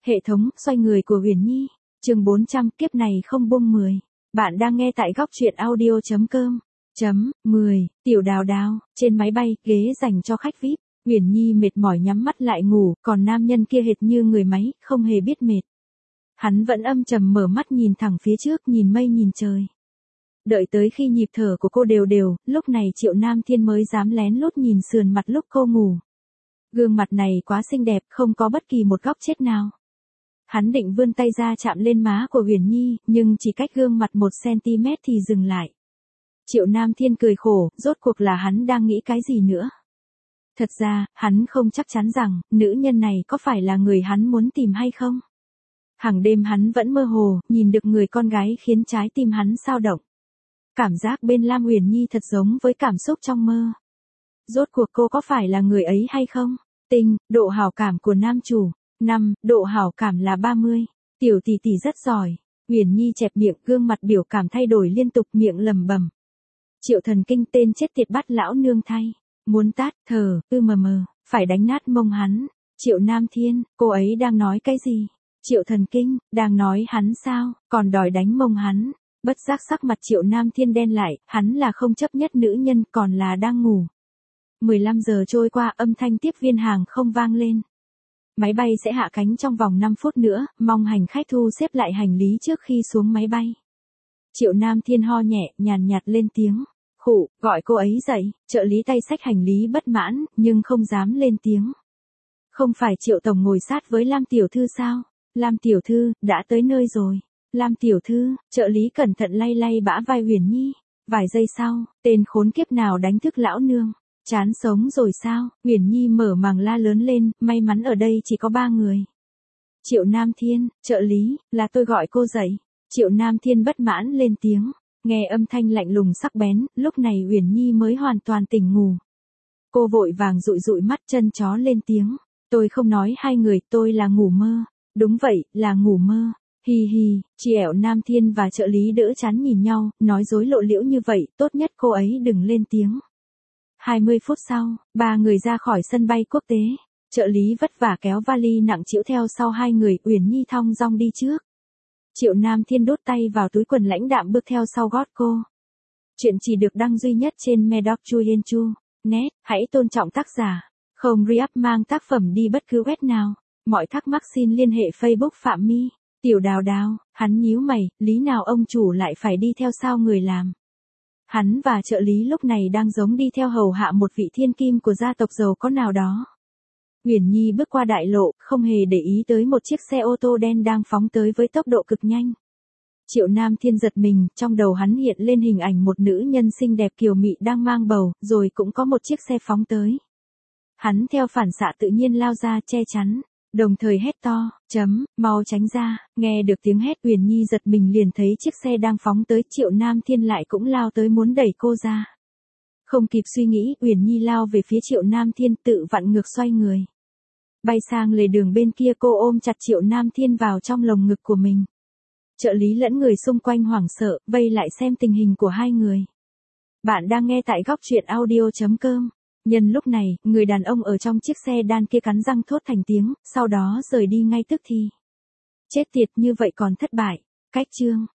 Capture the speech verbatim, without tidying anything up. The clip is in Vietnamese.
Hệ thống xoay người của Huyền Nhi, chương bốn trăm, kiếp này không buông mười. Bạn đang nghe tại góc truyện audio chấm com. Chấm, mười, tiểu đào đào, trên máy bay, ghế dành cho khách vi ai pi. Huyền Nhi mệt mỏi nhắm mắt lại ngủ, còn nam nhân kia hệt như người máy, không hề biết mệt. Hắn vẫn âm trầm mở mắt nhìn thẳng phía trước, nhìn mây nhìn trời. Đợi tới khi nhịp thở của cô đều đều, lúc này Triệu Nam Thiên mới dám lén lút nhìn sườn mặt lúc cô ngủ. Gương mặt này quá xinh đẹp, không có bất kỳ một góc chết nào. Hắn định vươn tay ra chạm lên má của Huyền Nhi, nhưng chỉ cách gương mặt một xăng-ti-mét thì dừng lại. Triệu Nam Thiên cười khổ, rốt cuộc là hắn đang nghĩ cái gì nữa. Thật ra, hắn không chắc chắn rằng, nữ nhân này có phải là người hắn muốn tìm hay không. Hàng đêm hắn vẫn mơ hồ, nhìn được người con gái khiến trái tim hắn xao động. Cảm giác bên Lam Huyền Nhi thật giống với cảm xúc trong mơ. Rốt cuộc cô có phải là người ấy hay không? Tinh, độ hảo cảm của nam chủ. năm, độ hảo cảm là ba mươi. Tiểu tỷ tỷ rất giỏi. Huyền Nhi chẹp miệng, gương mặt biểu cảm thay đổi liên tục, miệng lẩm bẩm. Triệu Thần Kinh tên chết tiệt bắt lão nương thay. Muốn tát, thở, ư mờ mờ, phải đánh nát mông hắn. Triệu Nam Thiên, cô ấy đang nói cái gì? Triệu Thần Kinh, đang nói hắn sao, còn đòi đánh mông hắn. Bất giác sắc mặt Triệu Nam Thiên đen lại, hắn là không chấp nhất nữ nhân, còn là đang ngủ. mười lăm giờ trôi qua, âm thanh tiếp viên hàng không vang lên. Máy bay sẽ hạ cánh trong vòng năm phút nữa, mong hành khách thu xếp lại hành lý trước khi xuống máy bay. Triệu Nam Thiên ho nhẹ, nhàn nhạt lên tiếng. Khụ, gọi cô ấy dậy, trợ lý tay xách hành lý bất mãn, nhưng không dám lên tiếng. Không phải Triệu Tổng ngồi sát với Lam Tiểu Thư sao? Lam Tiểu Thư, đã tới nơi rồi. Lam Tiểu Thư, trợ lý cẩn thận lay lay bả vai Huyền Nhi. Vài giây sau, tên khốn kiếp nào đánh thức lão nương. Chán sống rồi sao? Huyền Nhi mở màng la lớn lên, may mắn ở đây chỉ có ba người. Triệu Nam Thiên, trợ lý, là tôi gọi cô dậy. Triệu Nam Thiên bất mãn lên tiếng. Nghe âm thanh lạnh lùng sắc bén, lúc này Huyền Nhi mới hoàn toàn tỉnh ngủ. Cô vội vàng dụi dụi mắt, chân chó lên tiếng. Tôi không nói hai người, tôi là ngủ mơ. Đúng vậy, là ngủ mơ. Hi hi, Triệu Nam Thiên và trợ lý đỡ chán nhìn nhau, nói dối lộ liễu như vậy, tốt nhất cô ấy đừng lên tiếng. hai mươi phút sau, ba người ra khỏi sân bay quốc tế. Trợ lý vất vả kéo vali nặng trĩu theo sau hai người, Huyền Nhi thong dong đi trước. Triệu Nam Thiên đút tay vào túi quần lãnh đạm bước theo sau gót cô. Chuyện chỉ được đăng duy nhất trên Medoc Chuyen Chu. Net, hãy tôn trọng tác giả. Không re-up mang tác phẩm đi bất cứ web nào. Mọi thắc mắc xin liên hệ Facebook Phạm My. Tiểu đào đào, hắn nhíu mày, lý nào ông chủ lại phải đi theo sao người làm. Hắn và trợ lý lúc này đang giống đi theo hầu hạ một vị thiên kim của gia tộc giàu có nào đó. Huyền Nhi bước qua đại lộ, không hề để ý tới một chiếc xe ô tô đen đang phóng tới với tốc độ cực nhanh. Triệu Nam Thiên giật mình, trong đầu hắn hiện lên hình ảnh một nữ nhân xinh đẹp kiều mị đang mang bầu, rồi cũng có một chiếc xe phóng tới. Hắn theo phản xạ tự nhiên lao ra che chắn, đồng thời hét to, chấm, mau tránh ra. Nghe được tiếng hét, Huyền Nhi giật mình liền thấy chiếc xe đang phóng tới, Triệu Nam Thiên lại cũng lao tới muốn đẩy cô ra. Không kịp suy nghĩ, Huyền Nhi lao về phía Triệu Nam Thiên, tự vặn ngược xoay người. Bay sang lề đường bên kia, cô ôm chặt Triệu Nam Thiên vào trong lồng ngực của mình. Trợ lý lẫn người xung quanh hoảng sợ, vây lại xem tình hình của hai người. Bạn đang nghe tại góc truyện audio chấm com. Nhân lúc này, người đàn ông ở trong chiếc xe đan kia cắn răng thốt thành tiếng, sau đó rời đi ngay tức thì. Chết tiệt, như vậy còn thất bại. Cách chương.